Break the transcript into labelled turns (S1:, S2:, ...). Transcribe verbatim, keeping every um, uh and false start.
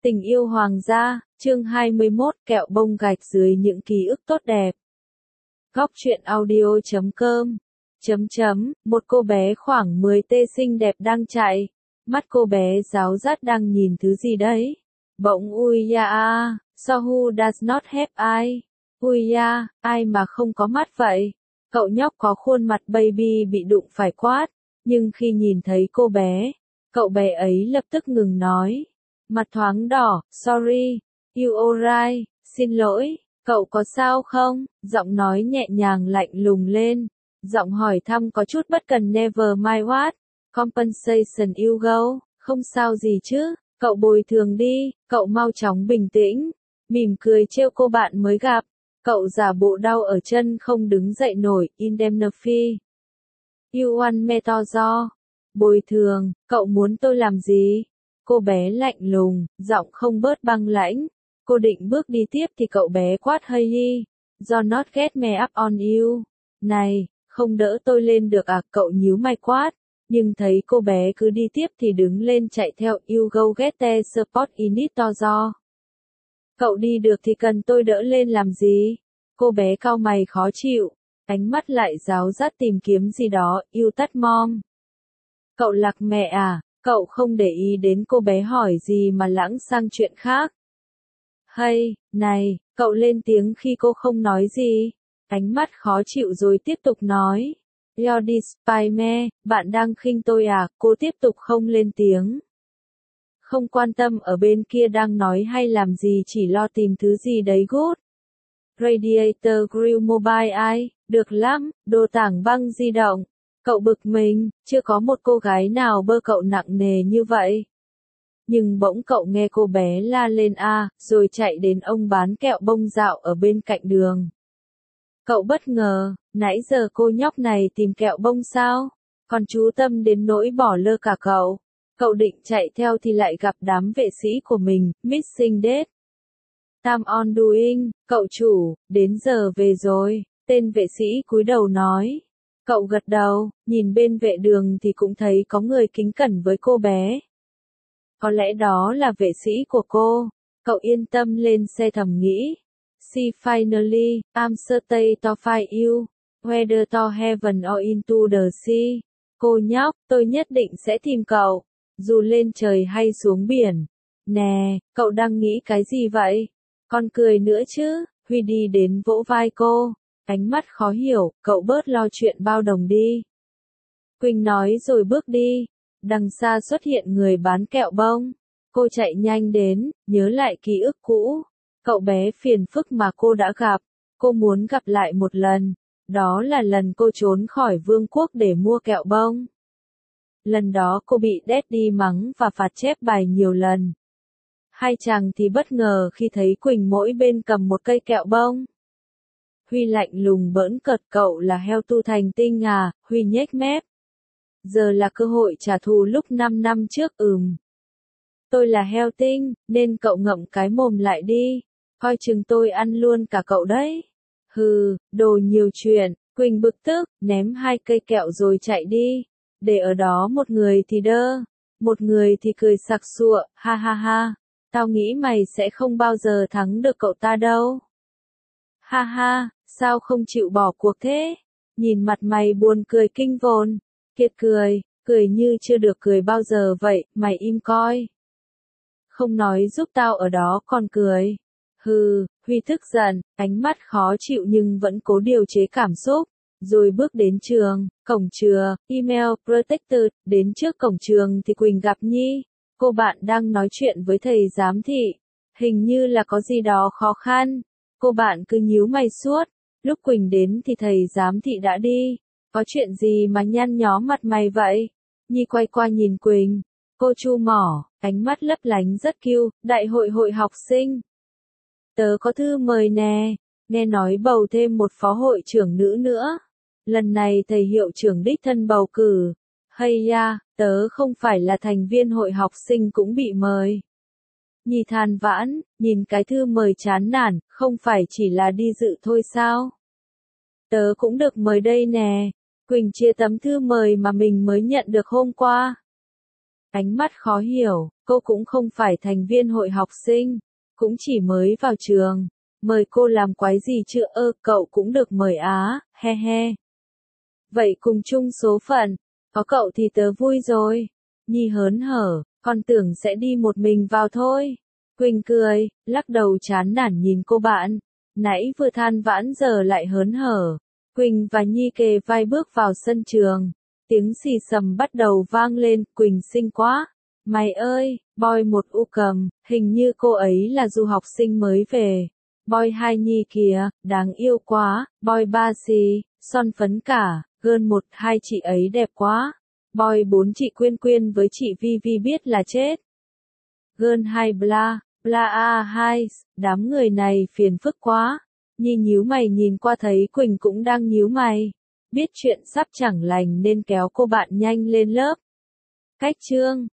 S1: Tình yêu hoàng gia, chương hai mươi mốt, kẹo bông gạch dưới những ký ức tốt đẹp. Góc truyện audio chấm com chấm chấm, một cô bé khoảng mười tê xinh đẹp đang chạy. Mắt cô bé giáo giác đang nhìn thứ gì đấy. Bỗng ui ya a, so who does not have eye? Ui ya, ai mà không có mắt vậy? Cậu nhóc có khuôn mặt baby bị đụng phải quát, nhưng khi nhìn thấy cô bé, cậu bé ấy lập tức ngừng nói. Mặt thoáng đỏ, sorry, you alright, xin lỗi, cậu có sao không? Giọng nói nhẹ nhàng lạnh lùng lên. Giọng hỏi thăm có chút bất cần never mind what, compensation you go, không sao gì chứ, cậu bồi thường đi, cậu mau chóng bình tĩnh, mỉm cười trêu cô bạn mới gặp. Cậu giả bộ đau ở chân không đứng dậy nổi, indemnify. You want metozor. Bồi thường, cậu muốn tôi làm gì? Cô bé lạnh lùng, giọng không bớt băng lãnh. Cô định bước đi tiếp thì cậu bé quát hơi đi. Do not get me up on you. Này, không đỡ tôi lên được à? Cậu nhíu mày quát. Nhưng thấy cô bé cứ đi tiếp thì đứng lên chạy theo. You go get the support in it tozo. Cậu đi được thì cần tôi đỡ lên làm gì? Cô bé cau mày khó chịu. Ánh mắt lại giáo giác tìm kiếm gì đó. You touch mom. Cậu lạc mẹ à? Cậu không để ý đến cô bé hỏi gì mà lãng sang chuyện khác. Hay, này, cậu lên tiếng khi cô không nói gì. Ánh mắt khó chịu rồi tiếp tục nói. You're despise me, bạn đang khinh tôi à? Cô tiếp tục không lên tiếng. Không quan tâm ở bên kia đang nói hay làm gì, chỉ lo tìm thứ gì đấy good. Radiator Grill Mobile Eye, được lắm, đồ tảng băng di động. Cậu bực mình, chưa có một cô gái nào bơ cậu nặng nề như vậy. Nhưng bỗng cậu nghe cô bé la lên a, rồi chạy đến ông bán kẹo bông dạo ở bên cạnh đường. Cậu bất ngờ, nãy giờ cô nhóc này tìm kẹo bông sao? Còn chú tâm đến nỗi bỏ lơ cả cậu. Cậu định chạy theo thì lại gặp đám vệ sĩ của mình, missing date. Time on doing, cậu chủ, đến giờ về rồi, tên vệ sĩ cúi đầu nói. Cậu gật đầu, nhìn bên vệ đường thì cũng thấy có người kính cẩn với cô bé. Có lẽ đó là vệ sĩ của cô. Cậu yên tâm lên xe thầm nghĩ. See finally, I'm certain to find you, whether to heaven or into the sea. Cô nhóc, tôi nhất định sẽ tìm cậu, dù lên trời hay xuống biển. Nè, cậu đang nghĩ cái gì vậy? Còn cười nữa chứ? Huy đi đến vỗ vai cô. Ánh mắt khó hiểu, cậu bớt lo chuyện bao đồng đi. Quỳnh nói rồi bước đi. Đằng xa xuất hiện người bán kẹo bông. Cô chạy nhanh đến, nhớ lại ký ức cũ. Cậu bé phiền phức mà cô đã gặp. Cô muốn gặp lại một lần. Đó là lần cô trốn khỏi vương quốc để mua kẹo bông. Lần đó cô bị Daddy mắng và phạt chép bài nhiều lần. Hai chàng thì bất ngờ khi thấy Quỳnh mỗi bên cầm một cây kẹo bông. Huy lạnh lùng bỡn cợt, cậu là heo tu thành tinh à? Huy nhếch mép. Giờ là cơ hội trả thù lúc năm năm trước. Ừm. Tôi là heo tinh, nên cậu ngậm cái mồm lại đi. Coi chừng tôi ăn luôn cả cậu đấy. Hừ, đồ nhiều chuyện. Quỳnh bực tức, ném hai cây kẹo rồi chạy đi. Để ở đó một người thì đơ, một người thì cười sặc sụa, ha ha ha. Tao nghĩ mày sẽ không bao giờ thắng được cậu ta đâu. Ha ha, sao không chịu bỏ cuộc thế? Nhìn mặt mày buồn cười kinh vồn. Kiệt cười, cười như chưa được cười bao giờ vậy, mày im coi. Không nói giúp tao ở đó còn cười. Hừ, Huy tức giận, ánh mắt khó chịu nhưng vẫn cố điều chế cảm xúc. Rồi bước đến trường, cổng trường, email protected, đến trước cổng trường thì Quỳnh gặp Nhi. Cô bạn đang nói chuyện với thầy giám thị. Hình như là có gì đó khó khăn. Cô bạn cứ nhíu mày suốt. Lúc Quỳnh đến thì thầy giám thị đã đi. Có chuyện gì mà nhăn nhó mặt mày vậy? Nhi quay qua nhìn Quỳnh. Cô chu mỏ, ánh mắt lấp lánh rất cute. Đại hội hội học sinh. Tớ có thư mời nè. Nghe nói bầu thêm một phó hội trưởng nữ nữa. Lần này thầy hiệu trưởng đích thân bầu cử. Hay ya, tớ không phải là thành viên hội học sinh cũng bị mời. Nhi than vãn, nhìn cái thư mời chán nản, không phải chỉ là đi dự thôi sao? Tớ cũng được mời đây nè. Quỳnh chia tấm thư mời mà mình mới nhận được hôm qua. Ánh mắt khó hiểu, Cô cũng không phải thành viên hội học sinh, cũng chỉ mới vào trường. Mời cô làm quái gì chứ ơ, cậu cũng được mời á, he he. Vậy cùng chung số phận, có cậu thì tớ vui rồi. Nhi hớn hở, con tưởng sẽ đi một mình vào thôi. Quỳnh cười, lắc đầu chán nản nhìn cô bạn. Nãy vừa than vãn giờ lại hớn hở. Quỳnh và Nhi kề vai bước vào sân trường. Tiếng xì xầm bắt đầu vang lên, Quỳnh xinh quá. Mày ơi, boy một u cầm, hình như cô ấy là du học sinh mới về. Boy hai Nhi kìa, đáng yêu quá. Boy ba xì, son phấn cả, gơn một hai chị ấy đẹp quá. Boy bốn chị Quyên Quyên với chị Vi Vi biết là chết. Gơn hai bla, bla a hai, đám người này phiền phức quá. Nhi nhíu mày nhìn qua thấy Quỳnh cũng đang nhíu mày. Biết chuyện sắp chẳng lành nên kéo cô bạn nhanh lên lớp. Cách chương